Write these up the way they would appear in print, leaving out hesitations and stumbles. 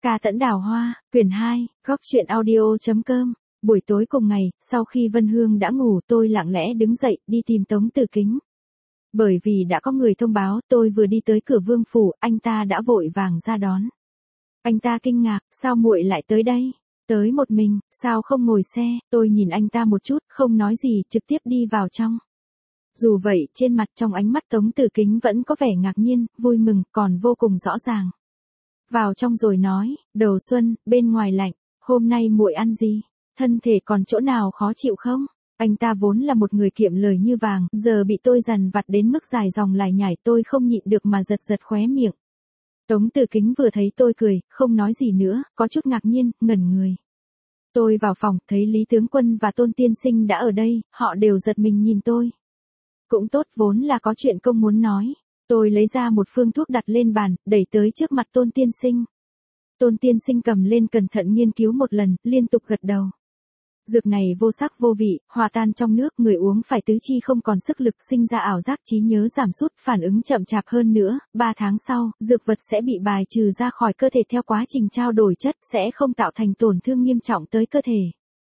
Ca Tẫn Đào Hoa, quyển 2, góc truyện audio.com. Buổi tối cùng ngày, sau khi Vân Hương đã ngủ, tôi lặng lẽ đứng dậy, đi tìm Tống Tử Kính. Bởi vì đã có người thông báo, tôi vừa đi tới cửa vương phủ, anh ta đã vội vàng ra đón. Anh ta kinh ngạc, sao muội lại tới đây? Tới một mình, sao không ngồi xe? Tôi nhìn anh ta một chút, không nói gì, trực tiếp đi vào trong. Dù vậy, trên mặt trong ánh mắt Tống Tử Kính vẫn có vẻ ngạc nhiên, vui mừng, còn vô cùng rõ ràng. Vào trong rồi nói, đầu xuân, bên ngoài lạnh, hôm nay muội ăn gì? Thân thể còn chỗ nào khó chịu không? Anh ta vốn là một người kiệm lời như vàng, giờ bị tôi dằn vặt đến mức dài dòng lải nhải, tôi không nhịn được mà giật giật khóe miệng. Tống Tử Kính vừa thấy tôi cười, không nói gì nữa, có chút ngạc nhiên, ngẩn người. Tôi vào phòng, thấy Lý Tướng Quân và Tôn Tiên Sinh đã ở đây, họ đều giật mình nhìn tôi. Cũng tốt, vốn là có chuyện công muốn nói. Tôi lấy ra một phương thuốc đặt lên bàn, đẩy tới trước mặt Tôn Tiên Sinh. Tôn Tiên Sinh cầm lên cẩn thận nghiên cứu một lần, liên tục gật đầu. Dược này vô sắc vô vị, hòa tan trong nước, người uống phải tứ chi không còn sức lực, sinh ra ảo giác trí nhớ giảm sút, phản ứng chậm chạp hơn nữa, 3 tháng sau, dược vật sẽ bị bài trừ ra khỏi cơ thể theo quá trình trao đổi chất, sẽ không tạo thành tổn thương nghiêm trọng tới cơ thể.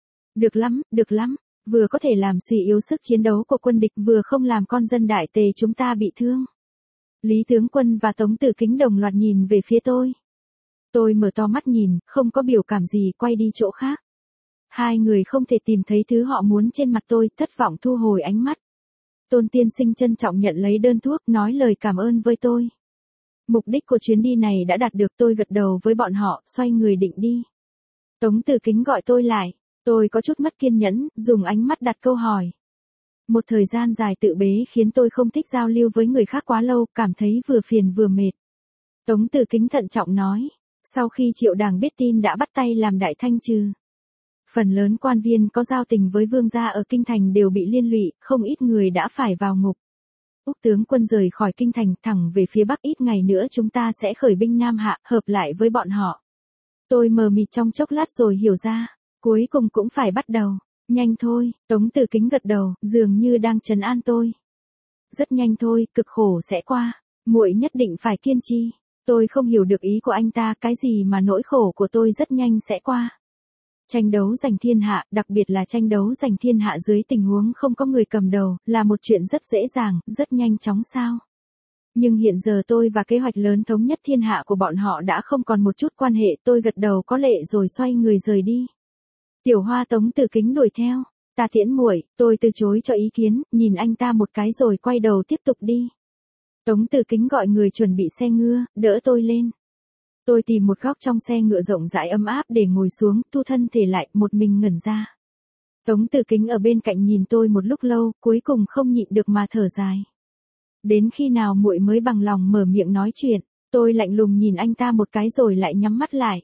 Được lắm, vừa có thể làm suy yếu sức chiến đấu của quân địch, vừa không làm con dân Đại Tề chúng ta bị thương. Lý Tướng Quân và Tống Tử Kính đồng loạt nhìn về phía tôi. Tôi mở to mắt nhìn, không có biểu cảm gì, quay đi chỗ khác. Hai người không thể tìm thấy thứ họ muốn trên mặt tôi, thất vọng thu hồi ánh mắt. Tôn Tiên Sinh trân trọng nhận lấy đơn thuốc, nói lời cảm ơn với tôi. Mục đích của chuyến đi này đã đạt được, tôi gật đầu với bọn họ, xoay người định đi. Tống Tử Kính gọi tôi lại, tôi có chút mất kiên nhẫn, dùng ánh mắt đặt câu hỏi. Một thời gian dài tự bế khiến tôi không thích giao lưu với người khác quá lâu, cảm thấy vừa phiền vừa mệt. Tống Tử Kính thận trọng nói, sau khi Triệu Đàng biết tin đã bắt tay làm đại thanh trừ. Phần lớn quan viên có giao tình với vương gia ở kinh thành đều bị liên lụy, không ít người đã phải vào ngục. Úc tướng quân rời khỏi kinh thành thẳng về phía bắc, ít ngày nữa chúng ta sẽ khởi binh Nam Hạ, hợp lại với bọn họ. Tôi mờ mịt trong chốc lát rồi hiểu ra, cuối cùng cũng phải bắt đầu. Nhanh thôi, Tống Tử Kính gật đầu, dường như đang trấn an tôi. Rất nhanh thôi, cực khổ sẽ qua, muội nhất định phải kiên trì. Tôi không hiểu được ý của anh ta, cái gì mà nỗi khổ của tôi rất nhanh sẽ qua. Tranh đấu giành thiên hạ, đặc biệt là tranh đấu giành thiên hạ dưới tình huống không có người cầm đầu, là một chuyện rất dễ dàng, rất nhanh chóng sao. Nhưng hiện giờ tôi và kế hoạch lớn thống nhất thiên hạ của bọn họ đã không còn một chút quan hệ, tôi gật đầu có lệ rồi xoay người rời đi. Tiểu Hoa Tống Tử Kính đuổi theo, ta tiễn muội, tôi từ chối cho ý kiến, nhìn anh ta một cái rồi quay đầu tiếp tục đi. Tống Tử Kính gọi người chuẩn bị xe ngựa, đỡ tôi lên. Tôi tìm một góc trong xe ngựa rộng rãi ấm áp để ngồi xuống, thu thân thể lại, một mình ngẩn ra. Tống Tử Kính ở bên cạnh nhìn tôi một lúc lâu, cuối cùng không nhịn được mà thở dài. Đến khi nào muội mới bằng lòng mở miệng nói chuyện? Tôi lạnh lùng nhìn anh ta một cái rồi lại nhắm mắt lại.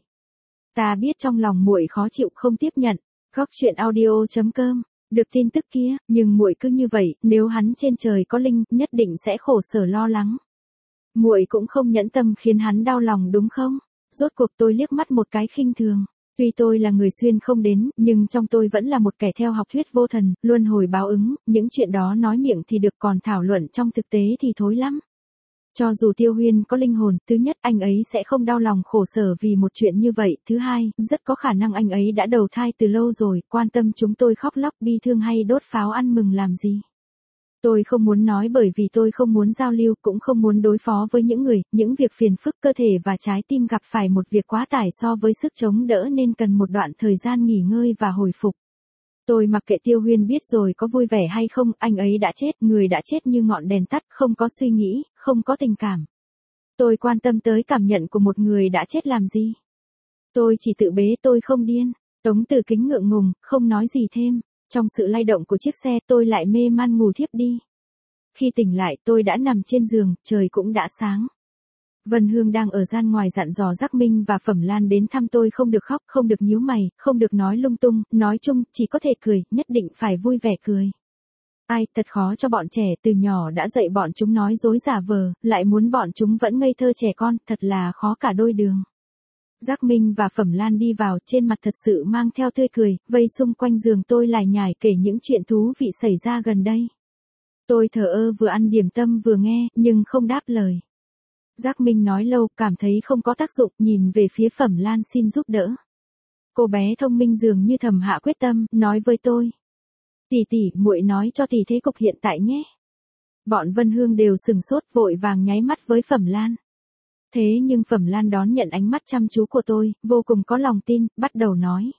Ta biết trong lòng muội khó chịu, không tiếp nhận. Góc truyện audio.com. Được tin tức kia, nhưng muội cứ như vậy, nếu hắn trên trời có linh, nhất định sẽ khổ sở lo lắng. Muội cũng không nhẫn tâm khiến hắn đau lòng đúng không? Rốt cuộc tôi liếc mắt một cái khinh thường. Tuy tôi là người xuyên không đến, nhưng trong tôi vẫn là một kẻ theo học thuyết vô thần, luân hồi báo ứng, những chuyện đó nói miệng thì được, còn thảo luận trong thực tế thì thối lắm. Cho dù Tiêu Huyên có linh hồn, thứ nhất anh ấy sẽ không đau lòng khổ sở vì một chuyện như vậy, thứ hai, rất có khả năng anh ấy đã đầu thai từ lâu rồi, quan tâm chúng tôi khóc lóc bi thương hay đốt pháo ăn mừng làm gì. Tôi không muốn nói bởi vì tôi không muốn giao lưu, cũng không muốn đối phó với những người, những việc phiền phức, cơ thể và trái tim gặp phải một việc quá tải so với sức chống đỡ nên cần một đoạn thời gian nghỉ ngơi và hồi phục. Tôi mặc kệ Tiêu Huyên biết rồi có vui vẻ hay không, anh ấy đã chết, người đã chết như ngọn đèn tắt, không có suy nghĩ, không có tình cảm. Tôi quan tâm tới cảm nhận của một người đã chết làm gì? Tôi chỉ tự bế, tôi không điên. Tống Tử Kính ngượng ngùng, không nói gì thêm. Trong sự lay động của chiếc xe tôi lại mê man ngủ thiếp đi. Khi tỉnh lại tôi đã nằm trên giường, trời cũng đã sáng. Vân Hương đang ở gian ngoài dặn dò Giác Minh và Phẩm Lan đến thăm tôi không được khóc, không được nhíu mày, không được nói lung tung, nói chung, chỉ có thể cười, nhất định phải vui vẻ cười. Ai, thật khó cho bọn trẻ, từ nhỏ đã dạy bọn chúng nói dối giả vờ, lại muốn bọn chúng vẫn ngây thơ trẻ con, thật là khó cả đôi đường. Giác Minh và Phẩm Lan đi vào, trên mặt thật sự mang theo tươi cười, vây xung quanh giường tôi lải nhải kể những chuyện thú vị xảy ra gần đây. Tôi thờ ơ vừa ăn điểm tâm vừa nghe, nhưng không đáp lời. Giác Minh nói lâu, cảm thấy không có tác dụng, nhìn về phía Phẩm Lan xin giúp đỡ. Cô bé thông minh dường như thầm hạ quyết tâm, nói với tôi. Tỷ tỷ, muội nói cho tỷ thế cục hiện tại nhé. Bọn Vân Hương đều sừng sốt, vội vàng nháy mắt với Phẩm Lan. Thế nhưng Phẩm Lan đón nhận ánh mắt chăm chú của tôi, vô cùng có lòng tin, bắt đầu nói.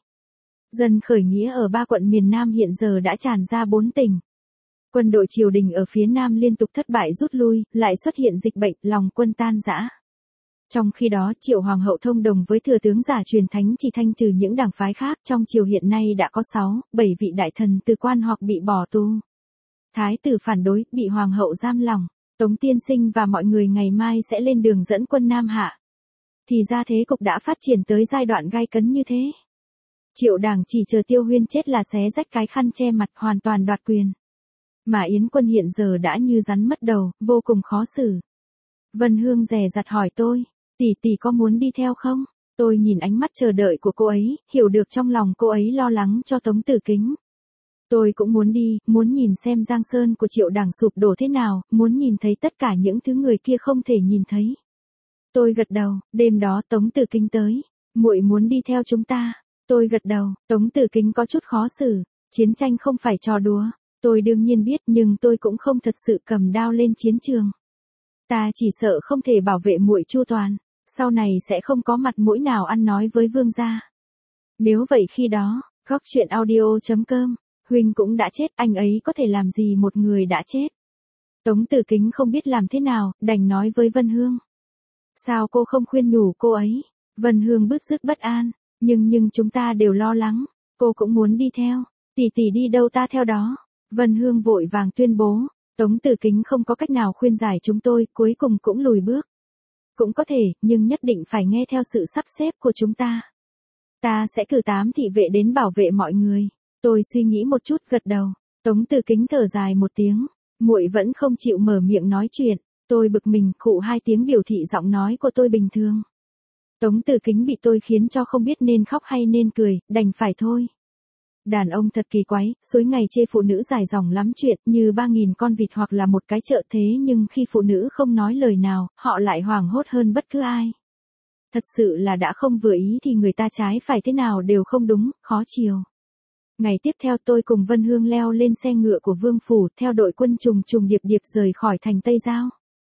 Dân khởi nghĩa ở 3 quận miền Nam hiện giờ đã tràn ra 4 tỉnh. Quân đội triều đình ở phía Nam liên tục thất bại rút lui, lại xuất hiện dịch bệnh, lòng quân tan rã. Trong khi đó, Triệu Hoàng hậu thông đồng với thừa tướng giả truyền thánh chỉ thanh trừ những đảng phái khác, trong triều hiện nay đã có 6, 7 vị đại thần từ quan hoặc bị bỏ tù. Thái tử phản đối, bị Hoàng hậu giam lỏng. Tống tiên sinh và mọi người ngày mai sẽ lên đường dẫn quân Nam Hạ. Thì ra thế cục đã phát triển tới giai đoạn gay cấn như thế. Triệu Đảng chỉ chờ Tiêu Huyên chết là xé rách cái khăn che mặt, hoàn toàn đoạt quyền. Mà Yến Quân hiện giờ đã như rắn mất đầu, vô cùng khó xử. Vân Hương dè dặt hỏi tôi, tỷ có muốn đi theo không? Tôi nhìn ánh mắt chờ đợi của cô ấy, hiểu được trong lòng cô ấy lo lắng cho Tống Tử Kính. Tôi cũng muốn đi, muốn nhìn xem Giang Sơn của Triệu Đảng sụp đổ thế nào, muốn nhìn thấy tất cả những thứ người kia không thể nhìn thấy. Tôi gật đầu, đêm đó Tống Tử Kính tới, muội muốn đi theo chúng ta. Tôi gật đầu, Tống Tử Kính có chút khó xử, chiến tranh không phải trò đùa. Tôi đương nhiên biết nhưng tôi cũng không thật sự cầm đao lên chiến trường. Ta chỉ sợ không thể bảo vệ muội chu toàn, sau này sẽ không có mặt mũi nào ăn nói với vương gia. Nếu vậy khi đó, góc chuyện audio.com, huynh cũng đã chết, anh ấy có thể làm gì một người đã chết. Tống Tử Kính không biết làm thế nào, đành nói với Vân Hương. Sao cô không khuyên nhủ cô ấy? Vân Hương bứt rứt bất an, nhưng chúng ta đều lo lắng, cô cũng muốn đi theo, tỷ đi đâu ta theo đó. Vân Hương vội vàng tuyên bố, Tống Tử Kính không có cách nào khuyên giải chúng tôi, cuối cùng cũng lùi bước. Cũng có thể, nhưng nhất định phải nghe theo sự sắp xếp của chúng ta. Ta sẽ cử 8 thị vệ đến bảo vệ mọi người. Tôi suy nghĩ một chút gật đầu. Tống Tử Kính thở dài một tiếng, muội vẫn không chịu mở miệng nói chuyện. Tôi bực mình, khụ 2 tiếng biểu thị giọng nói của tôi bình thường. Tống Tử Kính bị tôi khiến cho không biết nên khóc hay nên cười, đành phải thôi. Đàn ông thật kỳ quái, suối ngày chê phụ nữ dài dòng lắm chuyện, như 3.000 con vịt hoặc là một cái chợ thế, nhưng khi phụ nữ không nói lời nào, họ lại hoảng hốt hơn bất cứ ai. Thật sự là đã không vừa ý thì người ta trái phải thế nào đều không đúng, khó chiều. Ngày tiếp theo tôi cùng Vân Hương leo lên xe ngựa của Vương Phủ, theo đội quân trùng trùng điệp điệp rời khỏi thành Tây Giao.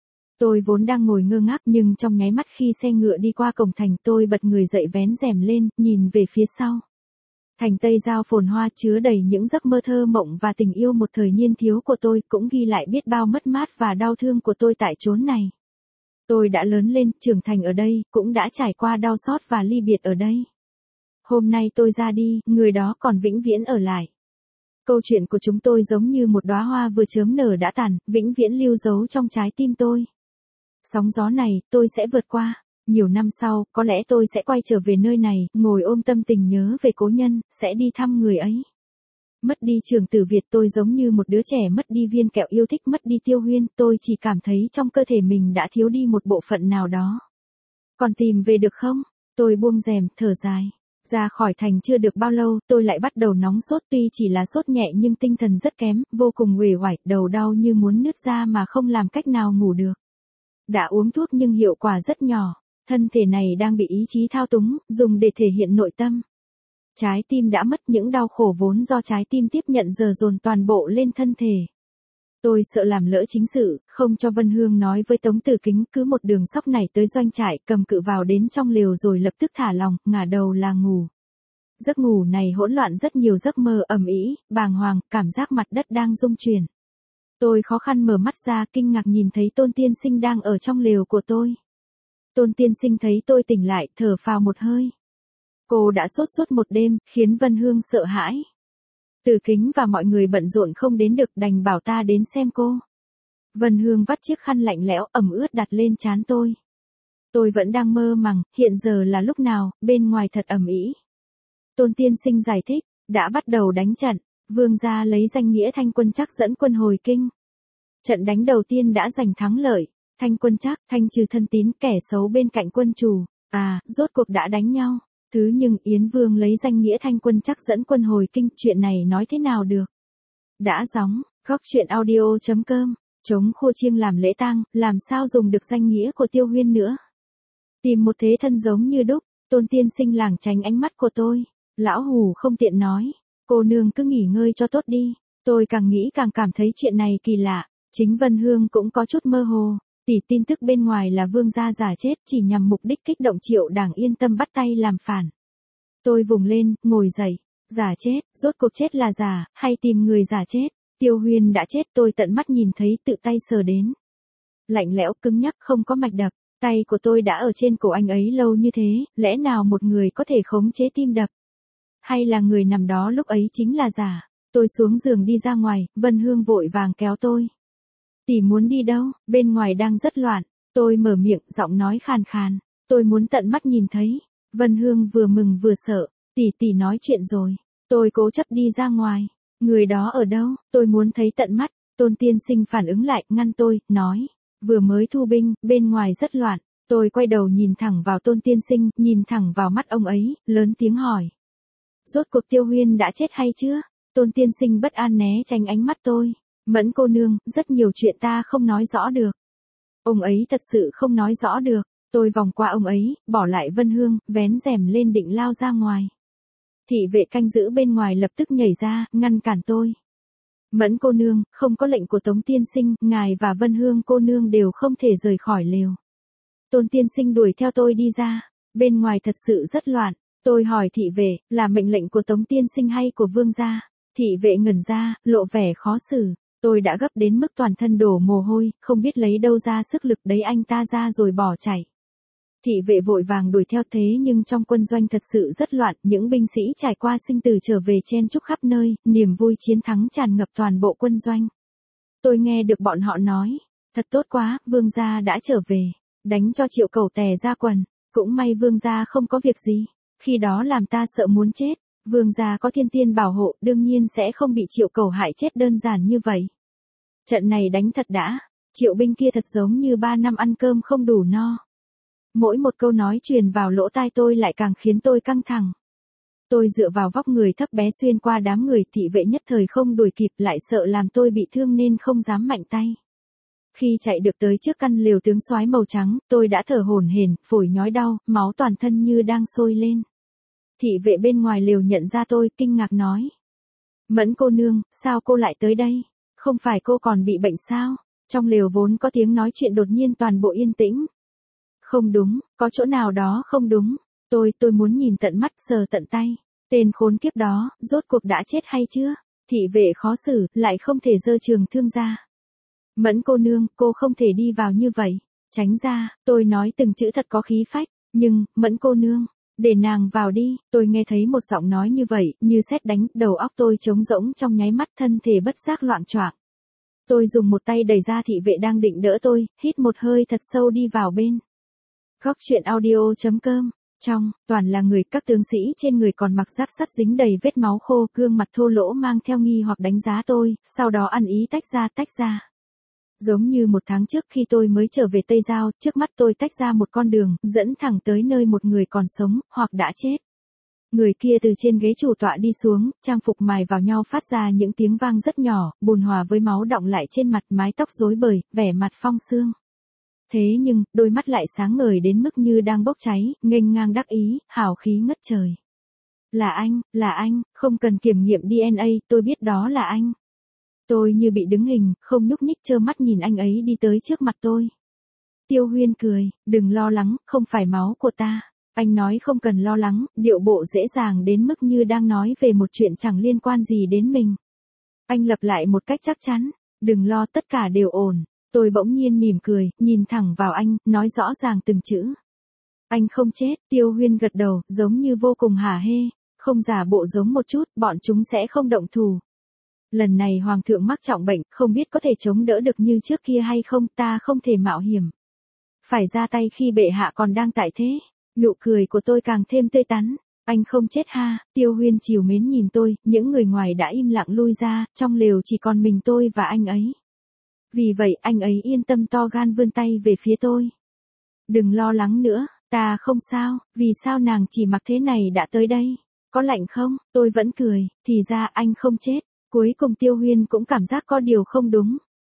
Tôi vốn đang ngồi ngơ ngác nhưng trong nháy mắt khi xe ngựa đi qua cổng thành tôi bật người dậy vén rèm lên, nhìn về phía sau. Thành Tây Giao phồn hoa chứa đầy những giấc mơ thơ mộng và tình yêu một thời niên thiếu của tôi, cũng ghi lại biết bao mất mát và đau thương của tôi tại chốn này. Tôi đã lớn lên, trưởng thành ở đây, cũng đã trải qua đau xót và ly biệt ở đây. Hôm nay tôi ra đi, người đó còn vĩnh viễn ở lại. Câu chuyện của chúng tôi giống như một đóa hoa vừa chớm nở đã tàn, vĩnh viễn lưu dấu trong trái tim tôi. Sóng gió này, tôi sẽ vượt qua. Nhiều năm sau, có lẽ tôi sẽ quay trở về nơi này, ngồi ôm tâm tình nhớ về cố nhân, sẽ đi thăm người ấy. Mất đi Trường Tử Việt, tôi giống như một đứa trẻ mất đi viên kẹo yêu thích, mất đi Tiêu Huyên, tôi chỉ cảm thấy trong cơ thể mình đã thiếu đi một bộ phận nào đó. Còn tìm về được không? Tôi buông rèm, thở dài. Ra khỏi thành chưa được bao lâu, tôi lại bắt đầu nóng sốt, tuy chỉ là sốt nhẹ nhưng tinh thần rất kém, vô cùng uể oải, đầu đau như muốn nứt ra mà không làm cách nào ngủ được. Đã uống thuốc nhưng hiệu quả rất nhỏ. Thân thể này đang bị ý chí thao túng, dùng để thể hiện nội tâm. Trái tim đã mất, những đau khổ vốn do trái tim tiếp nhận giờ dồn toàn bộ lên thân thể. Tôi sợ làm lỡ chính sự, không cho Vân Hương nói với Tống Tử Kính, cứ một đường sóc này tới doanh trại, cầm cự vào đến trong lều rồi lập tức thả lòng, ngả đầu là ngủ. Giấc ngủ này hỗn loạn rất nhiều giấc mơ ầm ĩ, bàng hoàng, cảm giác mặt đất đang rung chuyển. Tôi khó khăn mở mắt ra, kinh ngạc nhìn thấy Tôn Tiên Sinh đang ở trong lều của tôi. Tôn Tiên Sinh thấy tôi tỉnh lại, thở phào một hơi. Cô đã sốt suốt một đêm, khiến Vân Hương sợ hãi. Tử Kính và mọi người bận rộn không đến được, đành bảo ta đến xem cô. Vân Hương vắt chiếc khăn lạnh lẽo ẩm ướt đặt lên trán tôi. Tôi vẫn đang mơ màng, hiện giờ là lúc nào, bên ngoài thật ầm ĩ. Tôn Tiên Sinh giải thích, đã bắt đầu đánh trận, vương gia lấy danh nghĩa Thanh Quân Trắc dẫn quân hồi kinh. Trận đánh đầu tiên đã giành thắng lợi. Thanh Quân Trắc, thanh trừ thân tín, kẻ xấu bên cạnh quân chủ. Rốt cuộc đã đánh nhau. Nhưng Yến Vương lấy danh nghĩa Thanh Quân Trắc dẫn quân hồi kinh, chuyện này nói thế nào được? Đã gióng, góc chuyện audio.com Trống khua chiêng làm lễ tang, làm sao dùng được danh nghĩa của Tiêu Huyên nữa. Tìm một thế thân giống như đúc, Tôn tiên sinh lảng tránh ánh mắt của tôi. Lão Hủ không tiện nói, cô nương cứ nghỉ ngơi cho tốt đi. Tôi càng nghĩ càng cảm thấy chuyện này kỳ lạ. Chính Vân Hương cũng có chút mơ hồ. Tỷ tin tức bên ngoài là vương gia giả chết chỉ nhằm mục đích kích động Triệu Đảng yên tâm bắt tay làm phản. Tôi vùng lên, ngồi dậy. Giả chết, rốt cuộc chết là giả, hay tìm người giả chết. Tiêu Huyên đã chết, tôi tận mắt nhìn thấy, tự tay sờ đến. Lạnh lẽo cứng nhắc, không có mạch đập. Tay của tôi đã ở trên cổ anh ấy lâu như thế, lẽ nào một người có thể khống chế tim đập? Hay là người nằm đó lúc ấy chính là giả? Tôi xuống giường đi ra ngoài, Vân Hương vội vàng kéo tôi. Tỷ muốn đi đâu? Bên ngoài đang rất loạn. Tôi mở miệng, giọng nói khàn khàn. Tôi muốn tận mắt nhìn thấy. Vân Hương vừa mừng vừa sợ. Tỷ nói chuyện rồi. Tôi cố chấp đi ra ngoài. Người đó ở đâu? Tôi muốn thấy tận mắt. Tôn tiên sinh phản ứng lại, ngăn tôi, nói. Vừa mới thu binh, bên ngoài rất loạn. Tôi quay đầu nhìn thẳng vào Tôn tiên sinh, nhìn thẳng vào mắt ông ấy, lớn tiếng hỏi. Rốt cuộc Tiêu Huyên đã chết hay chưa? Tôn tiên sinh bất an né tránh ánh mắt tôi. Mẫn cô nương, rất nhiều chuyện ta không nói rõ được. Ông ấy thật sự không nói rõ được. Tôi vòng qua ông ấy, bỏ lại Vân Hương, vén rèm lên định lao ra ngoài. Thị vệ canh giữ bên ngoài lập tức nhảy ra, ngăn cản tôi. Mẫn cô nương, không có lệnh của Tống tiên sinh, ngài và Vân Hương cô nương đều không thể rời khỏi lều. Tôn tiên sinh đuổi theo tôi đi ra. Bên ngoài thật sự rất loạn. Tôi hỏi thị vệ, là mệnh lệnh của Tống tiên sinh hay của vương gia? Thị vệ ngẩn ra, lộ vẻ khó xử. Tôi đã gấp đến mức toàn thân đổ mồ hôi, không biết lấy đâu ra sức lực đấy, anh ta ra rồi bỏ chạy. Thị vệ vội vàng đuổi theo, thế nhưng trong quân doanh thật sự rất loạn, những binh sĩ trải qua sinh tử trở về chen chúc khắp nơi, niềm vui chiến thắng tràn ngập toàn bộ quân doanh. Tôi nghe được bọn họ nói, thật tốt quá, vương gia đã trở về, đánh cho Triệu Cẩu tè ra quần, cũng may vương gia không có việc gì, khi đó làm ta sợ muốn chết, vương gia có thiên tiên bảo hộ, đương nhiên sẽ không bị Triệu Cẩu hại chết đơn giản như vậy. Trận này đánh thật đã, Triệu binh kia thật giống như 3 năm ăn cơm không đủ no. Mỗi một câu nói truyền vào lỗ tai tôi lại càng khiến tôi căng thẳng. Tôi dựa vào vóc người thấp bé xuyên qua đám người, thị vệ nhất thời không đuổi kịp, lại sợ làm tôi bị thương nên không dám mạnh tay. Khi chạy được tới trước căn lều tướng soái màu trắng, tôi đã thở hổn hển, phổi nhói đau, máu toàn thân như đang sôi lên. Thị vệ bên ngoài lều nhận ra tôi, kinh ngạc nói. Mẫn cô nương, sao cô lại tới đây? Không phải cô còn bị bệnh sao? Trong lều vốn có tiếng nói chuyện, đột nhiên toàn bộ yên tĩnh. Không đúng, có chỗ nào đó không đúng. Tôi muốn nhìn tận mắt, sờ tận tay. Tên khốn kiếp đó, rốt cuộc đã chết hay chưa? Thị vệ khó xử, lại không thể giơ trường thương ra. Mẫn cô nương, cô không thể đi vào như vậy. Tránh ra, tôi nói từng chữ thật có khí phách. Nhưng, Mẫn cô nương, để nàng vào đi. Tôi nghe thấy một giọng nói như vậy, như sét đánh, đầu óc tôi trống rỗng trong nháy mắt, thân thể bất giác loạng choạng. Tôi dùng một tay đẩy ra thị vệ đang định đỡ tôi, hít một hơi thật sâu đi vào bên. Góc truyện audio.com. Trong, toàn là người, các tướng sĩ trên người còn mặc giáp sắt dính đầy vết máu khô, gương mặt thô lỗ mang theo nghi hoặc đánh giá tôi, sau đó ăn ý tách ra. Giống như một tháng trước khi tôi mới trở về Tây Giao, trước mắt tôi tách ra một con đường, dẫn thẳng tới nơi một người còn sống, hoặc đã chết. Người kia từ trên ghế chủ tọa đi xuống, trang phục mài vào nhau phát ra những tiếng vang rất nhỏ, bùn hòa với máu đọng lại trên mặt, mái tóc rối bời, vẻ mặt phong sương. Thế nhưng, đôi mắt lại sáng ngời đến mức như đang bốc cháy, nghênh ngang đắc ý, hào khí ngất trời. Là anh, không cần kiểm nghiệm DNA, tôi biết đó là anh. Tôi như bị đứng hình, không nhúc nhích, trơ mắt nhìn anh ấy đi tới trước mặt tôi. Tiêu Huyên cười, đừng lo lắng, không phải máu của ta. Anh nói không cần lo lắng, điệu bộ dễ dàng đến mức như đang nói về một chuyện chẳng liên quan gì đến mình. Anh lặp lại một cách chắc chắn, đừng lo, tất cả đều ổn. Tôi bỗng nhiên mỉm cười, nhìn thẳng vào anh, nói rõ ràng từng chữ. Anh không chết. Tiêu Huyên gật đầu, giống như vô cùng hả hê, không giả bộ giống một chút, bọn chúng sẽ không động thủ. Lần này hoàng thượng mắc trọng bệnh, không biết có thể chống đỡ được như trước kia hay không, ta không thể mạo hiểm. Phải ra tay khi bệ hạ còn đang tại thế. Nụ cười của tôi càng thêm tươi tắn. Anh không chết ha. Tiêu Huyên trìu mến nhìn tôi, những người ngoài đã im lặng lui ra, trong lều chỉ còn mình tôi và anh ấy. Vì vậy anh ấy yên tâm to gan vươn tay về phía tôi. Đừng lo lắng nữa, ta không sao, vì sao nàng chỉ mặc thế này đã tới đây? Có lạnh không? Tôi vẫn cười, thì ra anh không chết. Cuối cùng Tiêu Huyên cũng cảm giác có điều không đúng.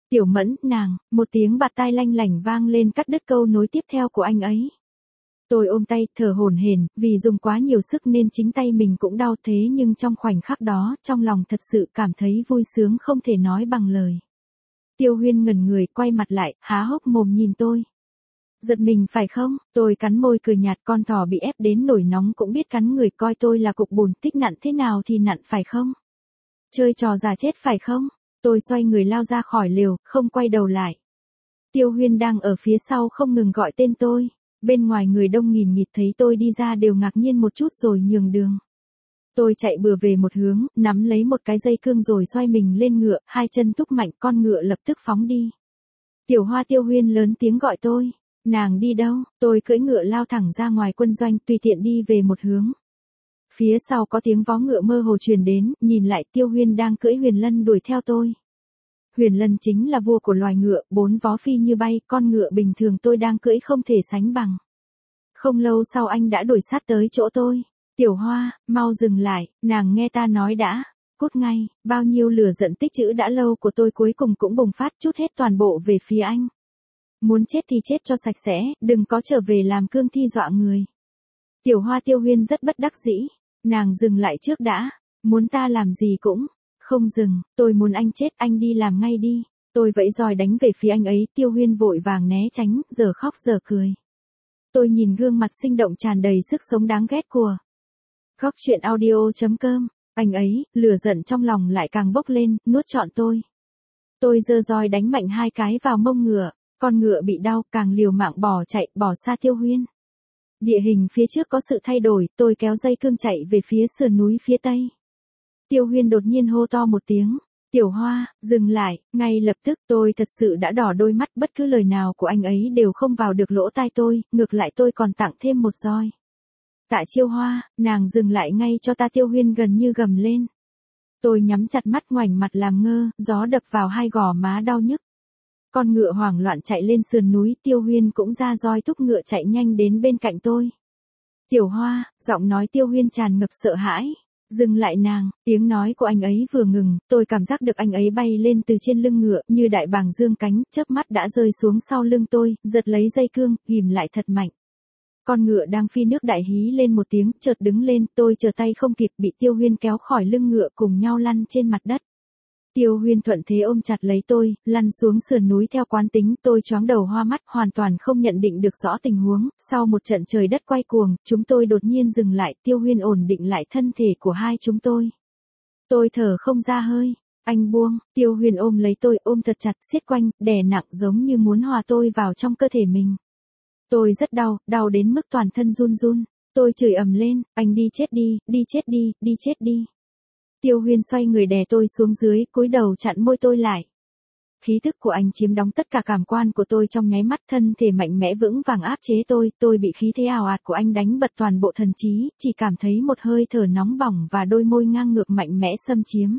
Tiểu Mẫn, nàng, một tiếng bạt tai lanh lảnh vang lên cắt đứt câu nối tiếp theo của anh ấy. Tôi ôm tay, thở hổn hển, vì dùng quá nhiều sức nên chính tay mình cũng đau thế nhưng trong khoảnh khắc đó, trong lòng thật sự cảm thấy vui sướng không thể nói bằng lời. Tiêu Huyên ngẩn người, quay mặt lại, há hốc mồm nhìn tôi. Giật mình phải không? Tôi cắn môi cười nhạt, con thỏ bị ép đến nổi nóng cũng biết cắn người, coi tôi là cục bùn, thích nặn thế nào thì nặn phải không? Chơi trò già chết phải không? Tôi xoay người lao ra khỏi lều, không quay đầu lại. Tiêu Huyên đang ở phía sau không ngừng gọi tên tôi. Bên ngoài người đông nghìn nghịt thấy tôi đi ra đều ngạc nhiên một chút rồi nhường đường. Tôi chạy bừa về một hướng, nắm lấy một cái dây cương rồi xoay mình lên ngựa, hai chân thúc mạnh, con ngựa lập tức phóng đi. Tiểu Hoa. Tiêu Huyên lớn tiếng gọi tôi. Nàng đi đâu? Tôi cưỡi ngựa lao thẳng ra ngoài quân doanh, tùy tiện đi về một hướng. Phía sau có tiếng vó ngựa mơ hồ truyền đến, nhìn lại Tiêu Huyên đang cưỡi Huyền Lân đuổi theo tôi. Huyền Lân chính là vua của loài ngựa, 4 vó phi như bay, con ngựa bình thường tôi đang cưỡi không thể sánh bằng. Không lâu sau anh đã đuổi sát tới chỗ tôi. Tiểu Hoa, mau dừng lại, nàng nghe ta nói đã. Cút ngay, bao nhiêu lửa giận tích trữ đã lâu của tôi cuối cùng cũng bùng phát, trút hết toàn bộ về phía anh. Muốn chết thì chết cho sạch sẽ, đừng có trở về làm cương thi dọa người. Tiểu Hoa. Tiêu Huyên rất bất đắc dĩ. Nàng dừng lại trước đã. Muốn ta làm gì cũng không dừng, tôi muốn anh chết, anh đi làm ngay đi. Tôi vẫy roi đánh về phía anh ấy, Tiêu Huyên vội vàng né tránh, giờ khóc giờ cười. Tôi nhìn gương mặt sinh động tràn đầy sức sống đáng ghét của Góc Chuyện Audio.com. Anh ấy, lửa giận trong lòng lại càng bốc lên, nuốt trọn tôi. Tôi giơ roi đánh mạnh 2 cái vào mông ngựa, con ngựa bị đau, càng liều mạng bỏ chạy, bỏ xa Tiêu Huyên. Địa hình phía trước có sự thay đổi, tôi kéo dây cương chạy về phía sườn núi phía tây. Tiêu Huyên đột nhiên hô to một tiếng. Tiểu Hoa, dừng lại, ngay lập tức tôi thật sự đã đỏ đôi mắt, bất cứ lời nào của anh ấy đều không vào được lỗ tai tôi, ngược lại tôi còn tặng thêm một roi. Tạ Chiêu Hoa, nàng dừng lại ngay cho ta. Tiêu Huyên gần như gầm lên. Tôi nhắm chặt mắt ngoảnh mặt làm ngơ, gió đập vào hai gò má đau nhức. Con ngựa hoảng loạn chạy lên sườn núi, Tiêu Huyên cũng ra roi thúc ngựa chạy nhanh đến bên cạnh tôi. Tiểu Hoa, giọng nói Tiêu Huyên tràn ngập sợ hãi. Dừng lại nàng, tiếng nói của anh ấy vừa ngừng, tôi cảm giác được anh ấy bay lên từ trên lưng ngựa, như đại bàng dương cánh, chớp mắt đã rơi xuống sau lưng tôi, giật lấy dây cương, ghìm lại thật mạnh. Con ngựa đang phi nước đại hí lên một tiếng, chợt đứng lên, tôi trở tay không kịp, bị Tiêu Huyên kéo khỏi lưng ngựa cùng nhau lăn trên mặt đất. Tiêu Huyên thuận thế ôm chặt lấy tôi, lăn xuống sườn núi theo quán tính, tôi choáng đầu hoa mắt, hoàn toàn không nhận định được rõ tình huống, sau một trận trời đất quay cuồng, chúng tôi đột nhiên dừng lại, Tiêu Huyên ổn định lại thân thể của hai chúng tôi. Tôi thở không ra hơi, anh buông, Tiêu Huyên ôm lấy tôi, ôm thật chặt, siết quanh, đè nặng giống như muốn hòa tôi vào trong cơ thể mình. Tôi rất đau, đau đến mức toàn thân run run, tôi chửi ầm lên, anh đi chết đi, đi chết đi, đi chết đi. Tiêu Huyên xoay người đè tôi xuống dưới, cúi đầu chặn môi tôi lại. Khí thức của anh chiếm đóng tất cả cảm quan của tôi trong nháy mắt, thân thể mạnh mẽ vững vàng áp chế tôi bị khí thế ào ạt của anh đánh bật toàn bộ thần trí, chỉ cảm thấy một hơi thở nóng bỏng và đôi môi ngang ngược mạnh mẽ xâm chiếm.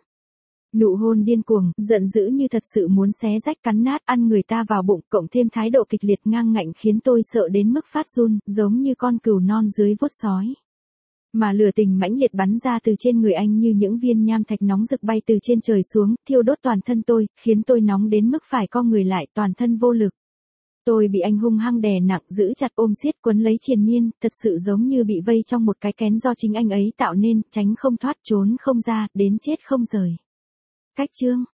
Nụ hôn điên cuồng, giận dữ như thật sự muốn xé rách cắn nát ăn người ta vào bụng, cộng thêm thái độ kịch liệt ngang ngạnh khiến tôi sợ đến mức phát run, giống như con cừu non dưới vuốt sói. Mà lửa tình mãnh liệt bắn ra từ trên người anh như những viên nham thạch nóng rực bay từ trên trời xuống, thiêu đốt toàn thân tôi, khiến tôi nóng đến mức phải co người lại, toàn thân vô lực. Tôi bị anh hung hăng đè nặng, giữ chặt ôm siết quấn lấy triền miên, thật sự giống như bị vây trong một cái kén do chính anh ấy tạo nên, tránh không thoát trốn không ra, đến chết không rời. Cách chương